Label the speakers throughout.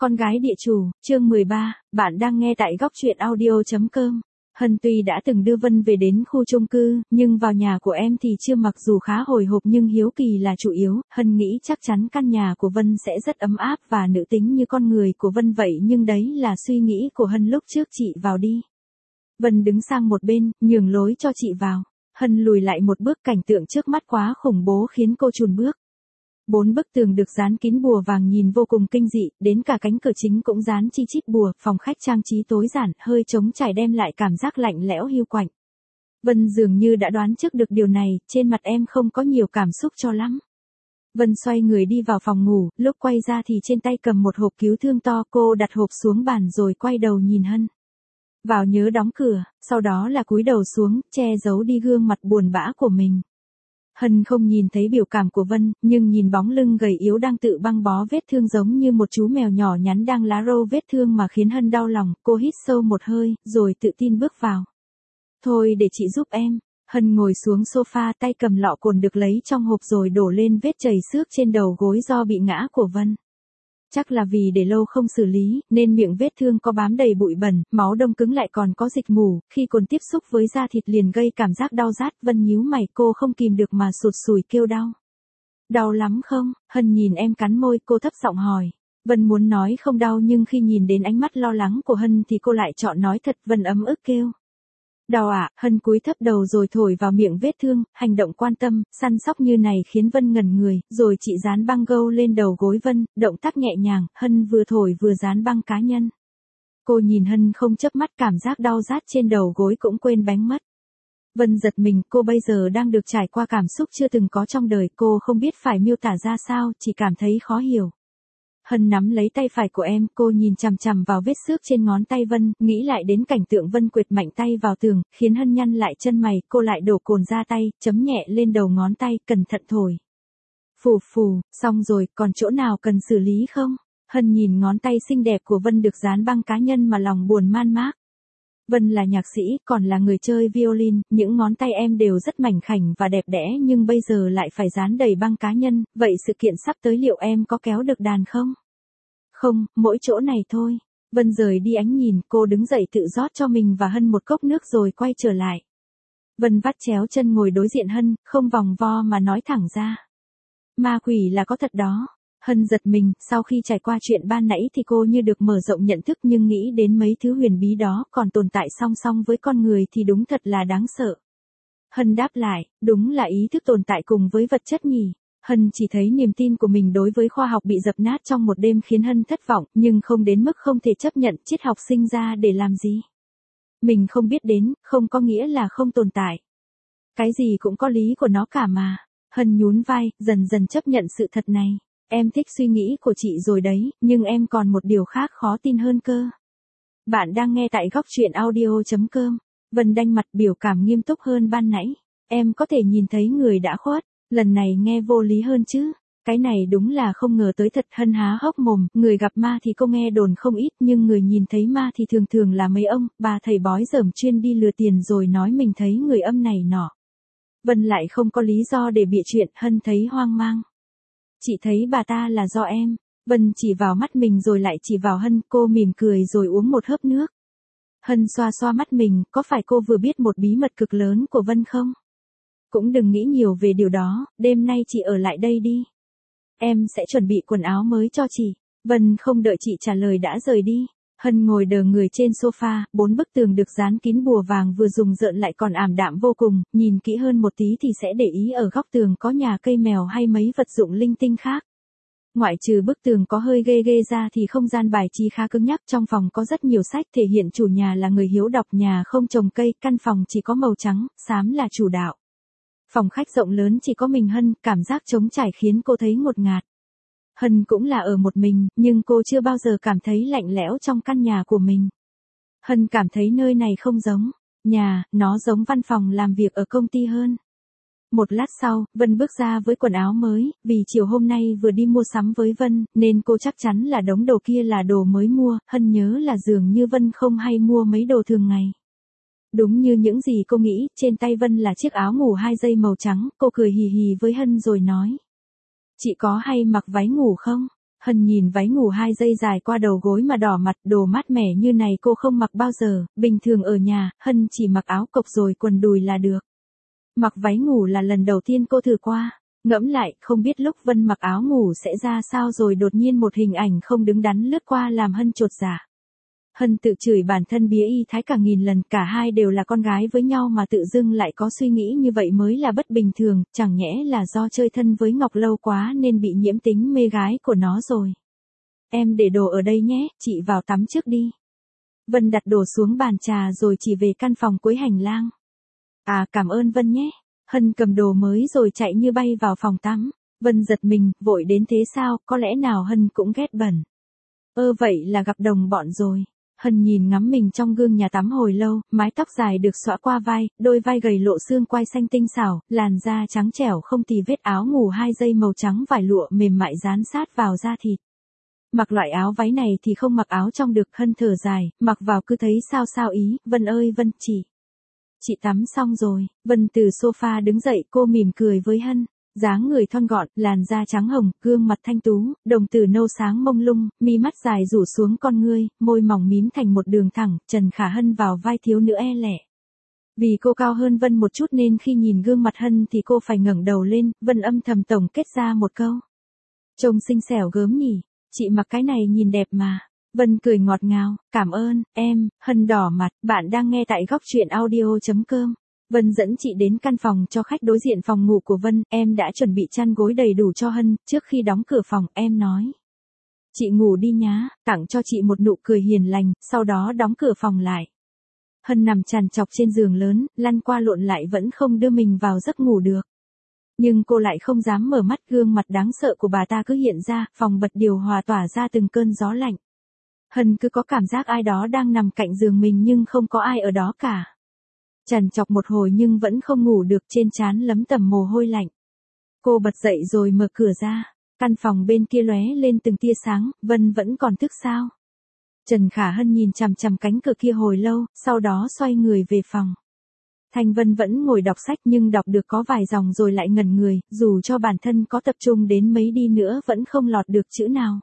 Speaker 1: Con gái địa chủ, chương 13, bạn đang nghe tại góc truyện audio.com. Hân tuy đã từng đưa Vân về đến khu chung cư, nhưng vào nhà của em thì chưa, mặc dù khá hồi hộp nhưng hiếu kỳ là chủ yếu. Hân nghĩ chắc chắn căn nhà của Vân sẽ rất ấm áp và nữ tính như con người của Vân vậy, nhưng đấy là suy nghĩ của Hân lúc trước. Chị vào đi. Vân đứng sang một bên, nhường lối cho chị vào. Hân lùi lại một bước, cảnh tượng trước mắt quá khủng bố khiến cô chùn bước. 4 bức tường được dán kín bùa vàng nhìn vô cùng kinh dị, đến cả cánh cửa chính cũng dán chi chít bùa. Phòng khách trang trí tối giản, hơi trống trải đem lại cảm giác lạnh lẽo hiu quạnh. Vân dường như đã đoán trước được điều này, trên mặt em không có nhiều cảm xúc cho lắm. Vân xoay người đi vào phòng ngủ, lúc quay ra thì trên tay cầm một hộp cứu thương to. Cô đặt hộp xuống bàn rồi quay đầu nhìn Hân. Vào nhớ đóng cửa, sau đó là cúi đầu xuống, che giấu đi gương mặt buồn bã của mình. Hân không nhìn thấy biểu cảm của Vân, nhưng nhìn bóng lưng gầy yếu đang tự băng bó vết thương giống như một chú mèo nhỏ nhắn đang lá râu vết thương mà khiến Hân đau lòng. Cô hít sâu một hơi, rồi tự tin bước vào. Thôi để chị giúp em. Hân ngồi xuống sofa, tay cầm lọ cồn được lấy trong hộp rồi đổ lên vết chảy xước trên đầu gối do bị ngã của Vân. Chắc là vì để lâu không xử lý, nên miệng vết thương có bám đầy bụi bẩn, máu đông cứng lại còn có dịch mù, khi cồn tiếp xúc với da thịt liền gây cảm giác đau rát. Vân nhíu mày, cô không kìm được mà sụt sùi kêu đau. Đau lắm không? Hân nhìn em cắn môi, cô thấp giọng hỏi. Vân muốn nói không đau nhưng khi nhìn đến ánh mắt lo lắng của Hân thì cô lại chọn nói thật. Vân ấm ức kêu. Đau ạ. Hân cúi thấp đầu rồi thổi vào miệng vết thương. Hành động quan tâm, săn sóc như này khiến Vân ngẩn người, rồi chị dán băng gâu lên đầu gối Vân, động tác nhẹ nhàng. Hân vừa thổi vừa dán băng cá nhân. Cô nhìn Hân không chớp mắt, cảm giác đau rát trên đầu gối cũng quên bánh mất. Vân giật mình, cô bây giờ đang được trải qua cảm xúc chưa từng có trong đời. Cô không biết phải miêu tả ra sao, chỉ cảm thấy khó hiểu. Hân nắm lấy tay phải của em, cô nhìn chằm chằm vào vết xước trên ngón tay Vân, nghĩ lại đến cảnh tượng Vân quệt mạnh tay vào tường, khiến Hân nhăn lại chân mày. Cô lại đổ cồn ra tay, chấm nhẹ lên đầu ngón tay, cẩn thận thổi. Phù phù, xong rồi, còn chỗ nào cần xử lý không? Hân nhìn ngón tay xinh đẹp của Vân được dán băng cá nhân mà lòng buồn man mác. Vân là nhạc sĩ, còn là người chơi violin, những ngón tay em đều rất mảnh khảnh và đẹp đẽ, nhưng bây giờ lại phải dán đầy băng cá nhân. Vậy sự kiện sắp tới liệu em có kéo được đàn không? Không, mỗi chỗ này thôi. Vân rời đi ánh nhìn, cô đứng dậy tự rót cho mình và Hân một cốc nước rồi quay trở lại. Vân vắt chéo chân ngồi đối diện Hân, không vòng vo mà nói thẳng ra. Ma quỷ là có thật đó. Hân giật mình, sau khi trải qua chuyện ban nãy thì cô như được mở rộng nhận thức, nhưng nghĩ đến mấy thứ huyền bí đó còn tồn tại song song với con người thì đúng thật là đáng sợ. Hân đáp lại, đúng là ý thức tồn tại cùng với vật chất nhỉ. Hân chỉ thấy niềm tin của mình đối với khoa học bị dập nát trong một đêm khiến Hân thất vọng, nhưng không đến mức không thể chấp nhận. Triết học sinh ra để làm gì? Mình không biết đến, không có nghĩa là không tồn tại. Cái gì cũng có lý của nó cả mà. Hân nhún vai, dần dần chấp nhận sự thật này. Em thích suy nghĩ của chị rồi đấy, nhưng em còn một điều khác khó tin hơn cơ. Bạn đang nghe tại góc truyện audio.com. Vân đanh mặt, biểu cảm nghiêm túc hơn ban nãy. Em có thể nhìn thấy người đã khuất, lần này nghe vô lý hơn chứ. Cái này đúng là không ngờ tới thật. Hân há hốc mồm, người gặp ma thì cô nghe đồn không ít, nhưng người nhìn thấy ma thì thường thường là mấy ông, bà thầy bói dởm chuyên đi lừa tiền rồi nói mình thấy người âm này nọ. Vân lại không có lý do để bịa chuyện. Hân thấy hoang mang. Chị thấy bà ta là do em. Vân chỉ vào mắt mình rồi lại chỉ vào Hân, cô mỉm cười rồi uống một hớp nước. Hân xoa xoa mắt mình, có phải cô vừa biết một bí mật cực lớn của Vân không? Cũng đừng nghĩ nhiều về điều đó, đêm nay chị ở lại đây đi. Em sẽ chuẩn bị quần áo mới cho chị. Vân không đợi chị trả lời đã rời đi. Hân ngồi đờ người trên sofa, 4 bức tường được dán kín bùa vàng vừa dùng rợn lại còn ảm đạm vô cùng, nhìn kỹ hơn một tí thì sẽ để ý ở góc tường có nhà cây mèo hay mấy vật dụng linh tinh khác. Ngoại trừ bức tường có hơi ghê ghê ra thì không gian bài trí khá cứng nhắc. Trong phòng có rất nhiều sách thể hiện chủ nhà là người hiếu đọc, nhà không trồng cây, căn phòng chỉ có màu trắng, xám là chủ đạo. Phòng khách rộng lớn chỉ có mình Hân, cảm giác trống trải khiến cô thấy ngột ngạt. Hân cũng là ở một mình, nhưng cô chưa bao giờ cảm thấy lạnh lẽo trong căn nhà của mình. Hân cảm thấy nơi này không giống nhà, nó giống văn phòng làm việc ở công ty hơn. Một lát sau, Vân bước ra với quần áo mới, vì chiều hôm nay vừa đi mua sắm với Vân, nên cô chắc chắn là đống đồ kia là đồ mới mua. Hân nhớ là dường như Vân không hay mua mấy đồ thường ngày. Đúng như những gì cô nghĩ, trên tay Vân là chiếc áo ngủ 2 dây màu trắng. Cô cười hì hì với Hân rồi nói. Chị có hay mặc váy ngủ không? Hân nhìn váy ngủ 2 dây dài qua đầu gối mà đỏ mặt, đồ mát mẻ như này cô không mặc bao giờ, bình thường ở nhà, Hân chỉ mặc áo cộc rồi quần đùi là được. Mặc váy ngủ là lần đầu tiên cô thử qua, ngẫm lại, không biết lúc Vân mặc áo ngủ sẽ ra sao rồi đột nhiên một hình ảnh không đứng đắn lướt qua làm Hân chột dạ. Hân tự chửi bản thân bía y thái cả nghìn lần, cả hai đều là con gái với nhau mà tự dưng lại có suy nghĩ như vậy mới là bất bình thường, chẳng nhẽ là do chơi thân với Ngọc lâu quá nên bị nhiễm tính mê gái của nó rồi. Em để đồ ở đây nhé, chị vào tắm trước đi. Vân đặt đồ xuống bàn trà rồi chỉ về căn phòng cuối hành lang. À cảm ơn Vân nhé. Hân cầm đồ mới rồi chạy như bay vào phòng tắm. Vân giật mình, vội đến thế sao, có lẽ nào Hân cũng ghét bẩn. Vậy là gặp đồng bọn rồi. Hân nhìn ngắm mình trong gương nhà tắm hồi lâu, mái tóc dài được xõa qua vai, đôi vai gầy lộ xương quai xanh tinh xảo, làn da trắng trẻo không tì vết, áo ngủ 2 dây màu trắng vải lụa mềm mại dán sát vào da thịt. Mặc loại áo váy này thì không mặc áo trong được. Hân thở dài, mặc vào cứ thấy sao sao ý. Vân ơi Vân, chị tắm xong rồi. Vân từ sofa đứng dậy, cô mỉm cười với Hân. Dáng người thon gọn, làn da trắng hồng, gương mặt thanh tú, đồng tử nâu sáng mông lung, mi mắt dài rủ xuống con ngươi, môi mỏng mím thành một đường thẳng, Trần Khả Hân vào vai thiếu nữ e lệ. Vì cô cao hơn Vân một chút nên khi nhìn gương mặt Hân thì cô phải ngẩng đầu lên. Vân âm thầm tổng kết ra một câu. Trông xinh xẻo gớm nhỉ, chị mặc cái này nhìn đẹp mà. Vân cười ngọt ngào, cảm ơn, em. Hân đỏ mặt, bạn đang nghe tại góc truyện audio.com. Vân dẫn chị đến căn phòng cho khách đối diện phòng ngủ của Vân, em đã chuẩn bị chăn gối đầy đủ cho Hân, trước khi đóng cửa phòng, em nói. Chị ngủ đi nhá, tặng cho chị một nụ cười hiền lành, sau đó đóng cửa phòng lại. Hân nằm trằn trọc trên giường lớn, lăn qua lộn lại vẫn không đưa mình vào giấc ngủ được. Nhưng cô lại không dám mở mắt, gương mặt đáng sợ của bà ta cứ hiện ra, phòng bật điều hòa tỏa ra từng cơn gió lạnh. Hân cứ có cảm giác ai đó đang nằm cạnh giường mình nhưng không có ai ở đó cả. Trằn trọc một hồi nhưng vẫn không ngủ được, trên trán lấm tấm mồ hôi lạnh. Cô bật dậy rồi mở cửa ra, căn phòng bên kia lóe lên từng tia sáng. Vân vẫn còn thức sao? Trần Khả Hân nhìn chằm chằm cánh cửa kia hồi lâu, sau đó xoay người về phòng. Thanh Vân vẫn ngồi đọc sách nhưng đọc được có vài dòng rồi lại ngẩn người, dù cho bản thân có tập trung đến mấy đi nữa vẫn không lọt được chữ nào.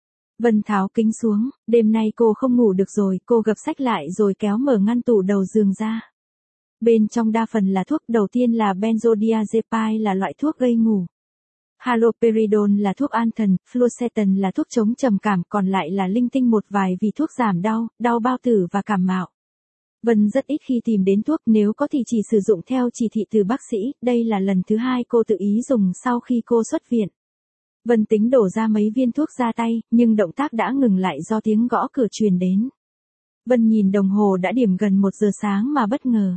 Speaker 1: Vân tháo kính xuống, đêm nay cô không ngủ được rồi, cô gập sách lại rồi kéo mở ngăn tủ đầu giường ra. Bên trong đa phần là thuốc, đầu tiên là benzodiazepine là loại thuốc gây ngủ. Haloperidol là thuốc an thần, fluoxetine là thuốc chống trầm cảm, còn lại là linh tinh một vài vị thuốc giảm đau, đau bao tử và cảm mạo. Vân rất ít khi tìm đến thuốc, nếu có thì chỉ sử dụng theo chỉ thị từ bác sĩ, đây là lần thứ 2 cô tự ý dùng sau khi cô xuất viện. Vân tính đổ ra mấy viên thuốc ra tay, nhưng động tác đã ngừng lại do tiếng gõ cửa truyền đến. Vân nhìn đồng hồ đã điểm gần 1 giờ sáng mà bất ngờ.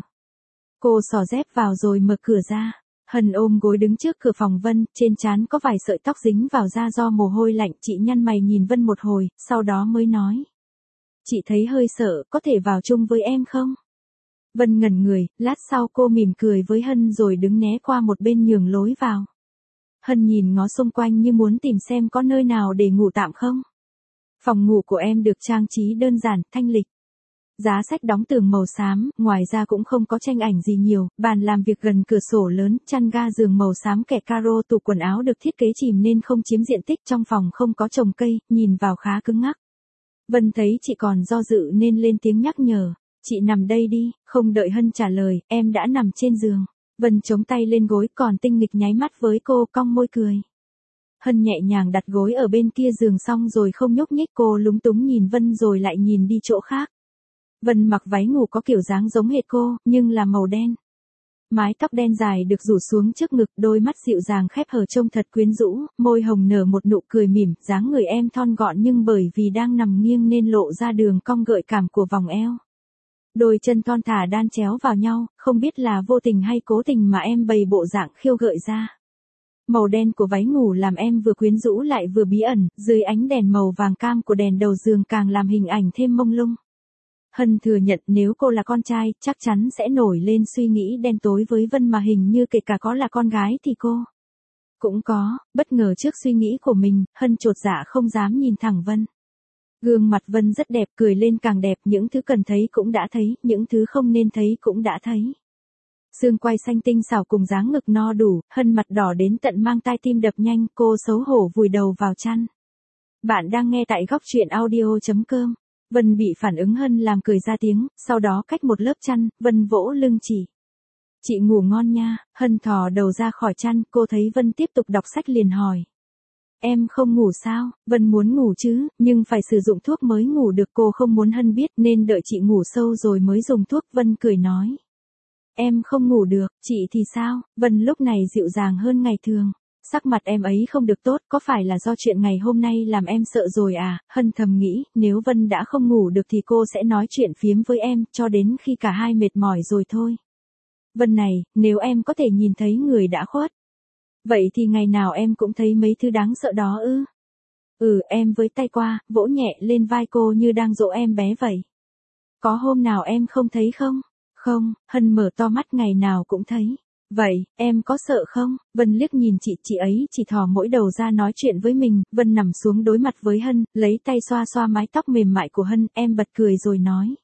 Speaker 1: Cô xỏ dép vào rồi mở cửa ra. Hân ôm gối đứng trước cửa phòng Vân, trên trán có vài sợi tóc dính vào da do mồ hôi lạnh. Chị nhăn mày nhìn Vân một hồi, sau đó mới nói. Chị thấy hơi sợ, có thể vào chung với em không? Vân ngẩn người, lát sau cô mỉm cười với Hân rồi đứng né qua một bên nhường lối vào. Hân nhìn ngó xung quanh như muốn tìm xem có nơi nào để ngủ tạm không. Phòng ngủ của em được trang trí đơn giản, thanh lịch. Giá sách đóng tường màu xám, ngoài ra cũng không có tranh ảnh gì nhiều, bàn làm việc gần cửa sổ lớn, chăn ga giường màu xám kẻ caro, tủ quần áo được thiết kế chìm nên không chiếm diện tích, trong phòng không có trồng cây, nhìn vào khá cứng ngắc. Vân thấy chị còn do dự nên lên tiếng nhắc nhở, chị nằm đây đi. Không đợi Hân trả lời, em đã nằm trên giường. Vân chống tay lên gối, còn tinh nghịch nháy mắt với cô, cong môi cười. Hân nhẹ nhàng đặt gối ở bên kia giường xong rồi không nhúc nhích, cô lúng túng nhìn Vân rồi lại nhìn đi chỗ khác. Vân mặc váy ngủ có kiểu dáng giống hệt cô, nhưng là màu đen. Mái tóc đen dài được rủ xuống trước ngực, đôi mắt dịu dàng khép hờ trông thật quyến rũ, môi hồng nở một nụ cười mỉm, dáng người em thon gọn nhưng bởi vì đang nằm nghiêng nên lộ ra đường cong gợi cảm của vòng eo. Đôi chân thon thả đan chéo vào nhau, không biết là vô tình hay cố tình mà em bày bộ dạng khiêu gợi ra. Màu đen của váy ngủ làm em vừa quyến rũ lại vừa bí ẩn, dưới ánh đèn màu vàng cam của đèn đầu giường càng làm hình ảnh thêm mông lung. Hân thừa nhận nếu cô là con trai, chắc chắn sẽ nổi lên suy nghĩ đen tối với Vân, mà hình như kể cả có là con gái thì cô cũng có. Bất ngờ trước suy nghĩ của mình, Hân chột dạ không dám nhìn thẳng Vân. Gương mặt Vân rất đẹp, cười lên càng đẹp, những thứ cần thấy cũng đã thấy, những thứ không nên thấy cũng đã thấy. Xương quai xanh tinh xảo cùng dáng ngực no đủ, Hân mặt đỏ đến tận mang tai, tim đập nhanh, cô xấu hổ vùi đầu vào chăn. Bạn đang nghe tại góc truyện audio.com. Vân bị phản ứng Hân làm cười ra tiếng, sau đó cách một lớp chăn, Vân vỗ lưng chị. Chị ngủ ngon nha. Hân thò đầu ra khỏi chăn, cô thấy Vân tiếp tục đọc sách liền hỏi. Em không ngủ sao? Vân muốn ngủ chứ, nhưng phải sử dụng thuốc mới ngủ được, cô không muốn Hân biết nên đợi chị ngủ sâu rồi mới dùng thuốc. Vân cười nói. Em không ngủ được, chị thì sao? Vân lúc này dịu dàng hơn ngày thường. Sắc mặt em ấy không được tốt, có phải là do chuyện ngày hôm nay làm em sợ rồi à? Hân thầm nghĩ, nếu Vân đã không ngủ được thì cô sẽ nói chuyện phiếm với em, cho đến khi cả hai mệt mỏi rồi thôi. Vân này, nếu em có thể nhìn thấy người đã khuất, vậy thì ngày nào em cũng thấy mấy thứ đáng sợ đó ư? Em với tay qua, vỗ nhẹ lên vai cô như đang dỗ em bé vậy. Có hôm nào em không thấy không? Không, Hân mở to mắt, ngày nào cũng thấy. Vậy, em có sợ không? Vân liếc nhìn chị ấy chỉ thò mỗi đầu ra nói chuyện với mình. Vân nằm xuống đối mặt với Hân, lấy tay xoa xoa mái tóc mềm mại của Hân, em bật cười rồi nói.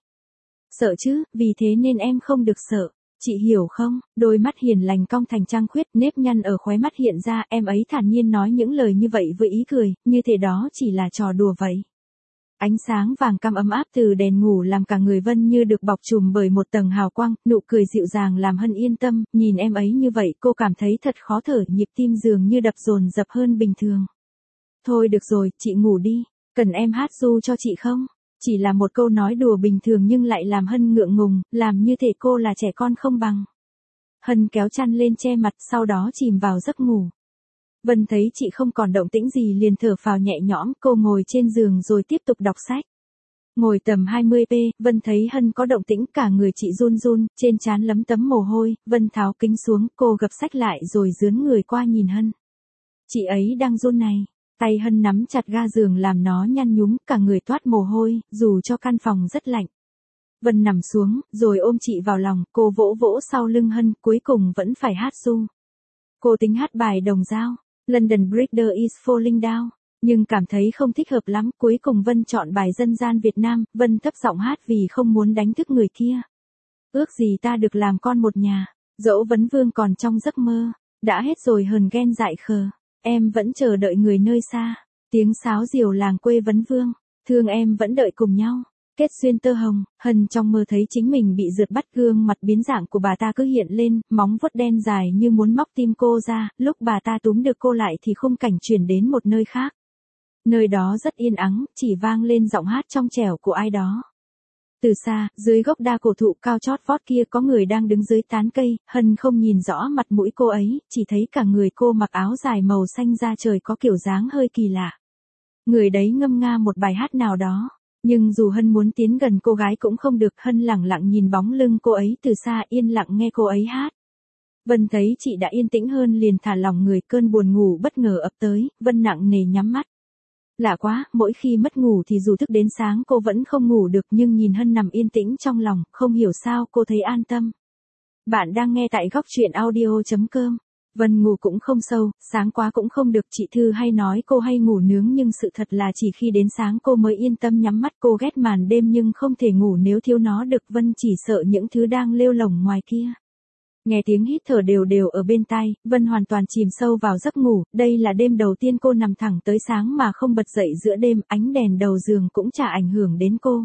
Speaker 1: Sợ chứ, vì thế nên em không được sợ. Chị hiểu không? Đôi mắt hiền lành cong thành trăng khuyết, nếp nhăn ở khóe mắt hiện ra, em ấy thản nhiên nói những lời như vậy với ý cười, như thể đó chỉ là trò đùa vậy. Ánh sáng vàng cam ấm áp từ đèn ngủ làm cả người Vân như được bọc trùm bởi một tầng hào quang, nụ cười dịu dàng làm Hân yên tâm, nhìn em ấy như vậy cô cảm thấy thật khó thở, nhịp tim dường như đập dồn dập hơn bình thường. Thôi được rồi, chị ngủ đi, cần em hát ru cho chị không? Chỉ là một câu nói đùa bình thường nhưng lại làm Hân ngượng ngùng, làm như thể cô là trẻ con không bằng. Hân kéo chăn lên che mặt, sau đó chìm vào giấc ngủ. Vân thấy chị không còn động tĩnh gì liền thở phào nhẹ nhõm, cô ngồi trên giường rồi tiếp tục đọc sách. Ngồi tầm 20p, Vân thấy Hân có động tĩnh, cả người chị run run, trên trán lấm tấm mồ hôi, Vân tháo kính xuống, cô gập sách lại rồi dướn người qua nhìn Hân. Chị ấy đang run này, tay Hân nắm chặt ga giường làm nó nhăn nhúm, cả người toát mồ hôi, dù cho căn phòng rất lạnh. Vân nằm xuống, rồi ôm chị vào lòng, cô vỗ vỗ sau lưng Hân, cuối cùng vẫn phải hát ru. Cô tính hát bài Đồng Dao, London Bridge is Falling Down, nhưng cảm thấy không thích hợp lắm, cuối cùng Vân chọn bài dân gian Việt Nam. Vân thấp giọng hát vì không muốn đánh thức người kia. Ước gì ta được làm con một nhà, dẫu vấn vương còn trong giấc mơ, đã hết rồi hờn ghen dại khờ, em vẫn chờ đợi người nơi xa, tiếng sáo diều làng quê vấn vương, thương em vẫn đợi cùng nhau. Kết duyên tơ hồng. Hân trong mơ thấy chính mình bị rượt bắt, gương mặt biến dạng của bà ta cứ hiện lên, móng vuốt đen dài như muốn móc tim cô ra, lúc bà ta túm được cô lại thì khung cảnh chuyển đến một nơi khác. Nơi đó rất yên ắng, chỉ vang lên giọng hát trong trẻo của ai đó. Từ xa, dưới gốc đa cổ thụ cao chót vót kia có người đang đứng dưới tán cây, Hân không nhìn rõ mặt mũi cô ấy, chỉ thấy cả người cô mặc áo dài màu xanh da trời có kiểu dáng hơi kỳ lạ. Người đấy ngâm nga một bài hát nào đó. Nhưng dù Hân muốn tiến gần cô gái cũng không được, Hân lẳng lặng nhìn bóng lưng cô ấy từ xa, yên lặng nghe cô ấy hát. Vân thấy chị đã yên tĩnh hơn liền thả lỏng người, cơn buồn ngủ bất ngờ ập tới, Vân nặng nề nhắm mắt. Lạ quá, mỗi khi mất ngủ thì dù thức đến sáng cô vẫn không ngủ được, nhưng nhìn Hân nằm yên tĩnh trong lòng, không hiểu sao cô thấy an tâm. Bạn đang nghe tại góc truyện audio.com. Vân ngủ cũng không sâu, sáng quá cũng không được, chị Thư hay nói cô hay ngủ nướng nhưng sự thật là chỉ khi đến sáng cô mới yên tâm nhắm mắt. Cô ghét màn đêm nhưng không thể ngủ nếu thiếu nó được, Vân chỉ sợ những thứ đang lêu lổng ngoài kia. Nghe tiếng hít thở đều đều ở bên tai, Vân hoàn toàn chìm sâu vào giấc ngủ. Đây là đêm đầu tiên cô nằm thẳng tới sáng mà không bật dậy giữa đêm, ánh đèn đầu giường cũng chả ảnh hưởng đến cô.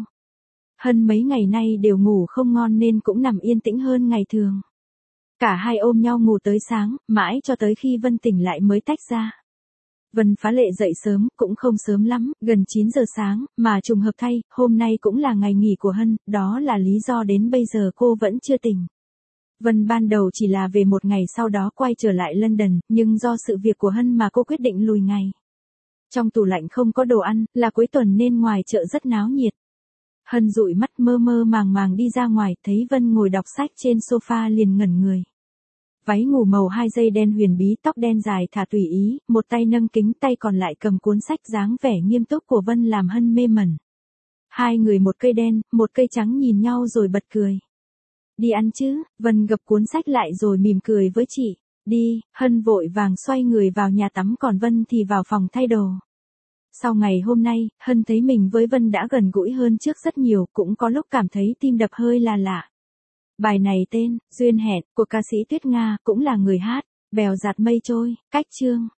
Speaker 1: Hân mấy ngày nay đều ngủ không ngon nên cũng nằm yên tĩnh hơn ngày thường. Cả hai ôm nhau ngủ tới sáng, mãi cho tới khi Vân tỉnh lại mới tách ra. Vân phá lệ dậy sớm, cũng không sớm lắm, gần 9 giờ sáng, mà trùng hợp thay, hôm nay cũng là ngày nghỉ của Hân, đó là lý do đến bây giờ cô vẫn chưa tỉnh. Vân ban đầu chỉ là về một ngày sau đó quay trở lại London, nhưng do sự việc của Hân mà cô quyết định lùi ngày. Trong tủ lạnh không có đồ ăn, là cuối tuần nên ngoài chợ rất náo nhiệt. Hân dụi mắt mơ mơ màng màng đi ra ngoài, thấy Vân ngồi đọc sách trên sofa liền ngẩn người. Váy ngủ màu 2 dây đen huyền bí, tóc đen dài thả tùy ý, một tay nâng kính, tay còn lại cầm cuốn sách, dáng vẻ nghiêm túc của Vân làm Hân mê mẩn. Hai người một cây đen, một cây trắng nhìn nhau rồi bật cười. Đi ăn chứ? Vân gập cuốn sách lại rồi mỉm cười với chị. Đi. Hân vội vàng xoay người vào nhà tắm, còn Vân thì vào phòng thay đồ. Sau ngày hôm nay, Hân thấy mình với Vân đã gần gũi hơn trước rất nhiều, cũng có lúc cảm thấy tim đập hơi là lạ. Bài này tên Duyên Hẹn của ca sĩ Tuyết Nga, cũng là người hát. Bèo dạt mây trôi. Cách chương.